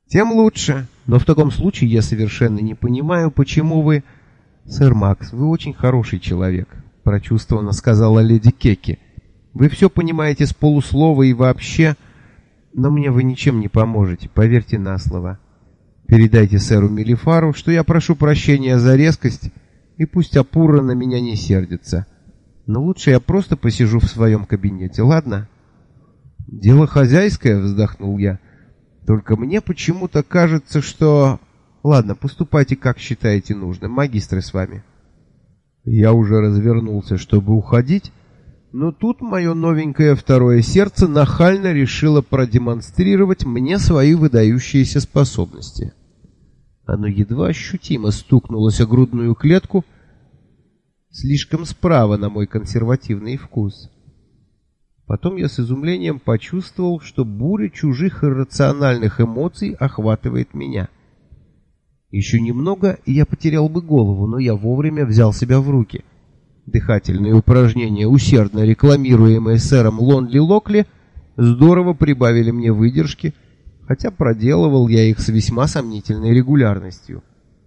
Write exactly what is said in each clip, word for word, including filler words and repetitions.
Тем лучше. Но в таком случае я совершенно не понимаю, почему вы... Сэр Макс, вы очень хороший человек, прочувствованно сказала леди Кекки. Вы все понимаете с полуслова и вообще... Но мне вы ничем не поможете, поверьте на слово. Передайте сэру Мелифару, что я прошу прощения за резкость, и пусть Апура на меня не сердится. Но лучше я просто посижу в своем кабинете, ладно? Дело хозяйское, вздохнул я. Только мне почему-то кажется, что... Ладно, поступайте, как считаете нужным. Магистры с вами. Я уже развернулся, чтобы уходить, но тут мое новенькое второе сердце нахально решило продемонстрировать мне свои выдающиеся способности. Оно едва ощутимо стукнулось о грудную клетку, слишком справа на мой консервативный вкус. Потом я с изумлением почувствовал, что буря чужих иррациональных эмоций охватывает меня. Еще немного, и я потерял бы голову, но я вовремя взял себя в руки. Дыхательные упражнения, усердно рекламируемые сэром Лонли Локли, здорово прибавили мне выдержки, хотя проделывал я их с весьма сомнительной регулярностью.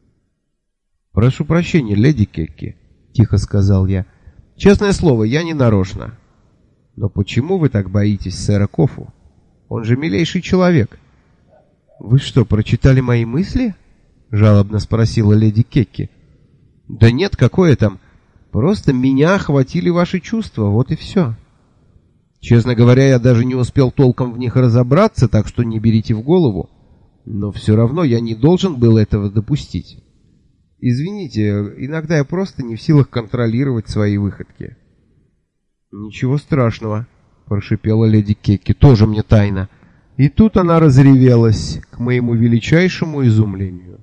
«Прошу прощения, леди Кекки», — тихо сказал я. «Честное слово, я не нарочно. Но почему вы так боитесь сэра Кофу? Он же милейший человек». «Вы что, прочитали мои мысли?» — жалобно спросила леди Кекки. «Да нет, какое там. Просто меня охватили ваши чувства, вот и все. Честно говоря, я даже не успел толком в них разобраться, так что не берите в голову. Но все равно я не должен был этого допустить. Извините, иногда я просто не в силах контролировать свои выходки». «Ничего страшного», — прошипела леди Кекки, — «тоже мне тайна». И тут она разревелась, к моему величайшему изумлению.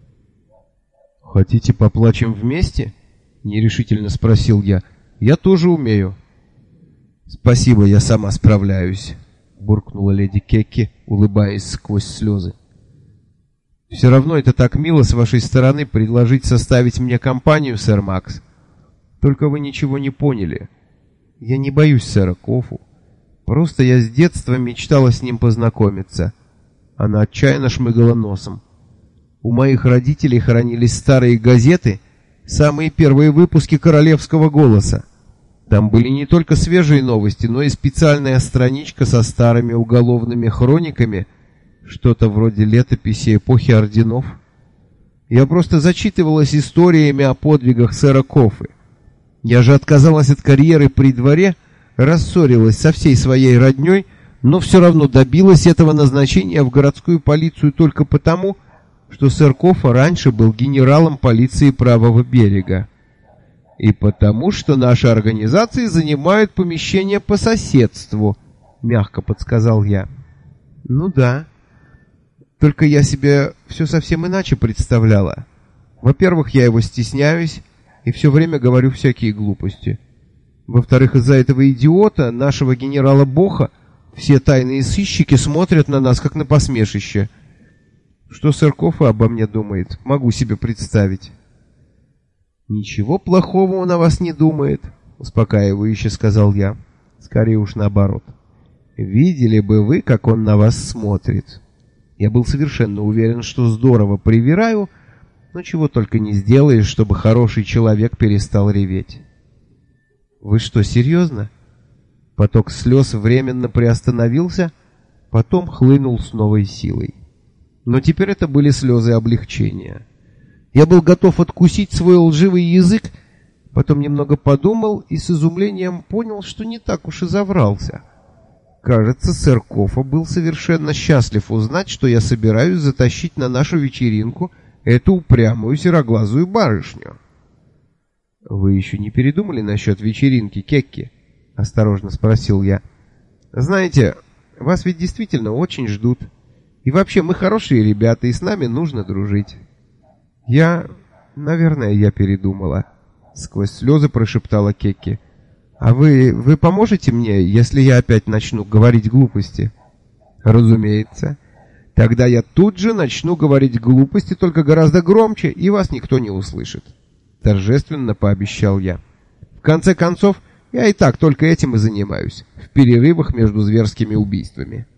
«Хотите, поплачем вместе?» — нерешительно спросил я. «Я тоже умею». «Спасибо, я сама справляюсь», — буркнула леди Кекки, улыбаясь сквозь слезы. «Все равно это так мило с вашей стороны предложить составить мне компанию, сэр Макс. Только вы ничего не поняли. Я не боюсь сэра Кофу. Просто я с детства мечтала с ним познакомиться». Она отчаянно шмыгала носом. «У моих родителей хранились старые газеты, самые первые выпуски «Королевского голоса». Там были не только свежие новости, но и специальная страничка со старыми уголовными хрониками, что-то вроде летописи эпохи орденов. Я просто зачитывалась историями о подвигах сэра Кофы. Я же отказалась от карьеры при дворе, рассорилась со всей своей роднёй, но все равно добилась этого назначения в городскую полицию только потому, что сэр Кофа раньше был генералом полиции правого берега. И потому, что наши организации занимают помещение по соседству, мягко подсказал я. Ну да. Только я себе все совсем иначе представляла. Во-первых, я его стесняюсь и все время говорю всякие глупости. Во-вторых, из-за этого идиота, нашего генерала Боха, все тайные сыщики смотрят на нас, как на посмешище. Что сэр Кофа обо мне думает, могу себе представить. «Ничего плохого он о вас не думает», — успокаивающе сказал я. «Скорее уж наоборот. Видели бы вы, как он на вас смотрит». Я был совершенно уверен, что здорово привираю, но чего только не сделаешь, чтобы хороший человек перестал реветь. «Вы что, серьезно?» Поток слез временно приостановился, потом хлынул с новой силой. Но теперь это были слезы облегчения. Я был готов откусить свой лживый язык, потом немного подумал и с изумлением понял, что не так уж и заврался. Кажется, сэр Кофа был совершенно счастлив узнать, что я собираюсь затащить на нашу вечеринку эту упрямую сероглазую барышню. «Вы еще не передумали насчет вечеринки, Кекки?» — осторожно спросил я. «Знаете, вас ведь действительно очень ждут. И вообще, мы хорошие ребята, и с нами нужно дружить». «Я... наверное, я передумала», — сквозь слезы прошептала Кекки. «А вы... вы поможете мне, если я опять начну говорить глупости?» «Разумеется. Тогда я тут же начну говорить глупости, только гораздо громче, и вас никто не услышит», — торжественно пообещал я. «В конце концов, я и так только этим и занимаюсь, в перерывах между зверскими убийствами».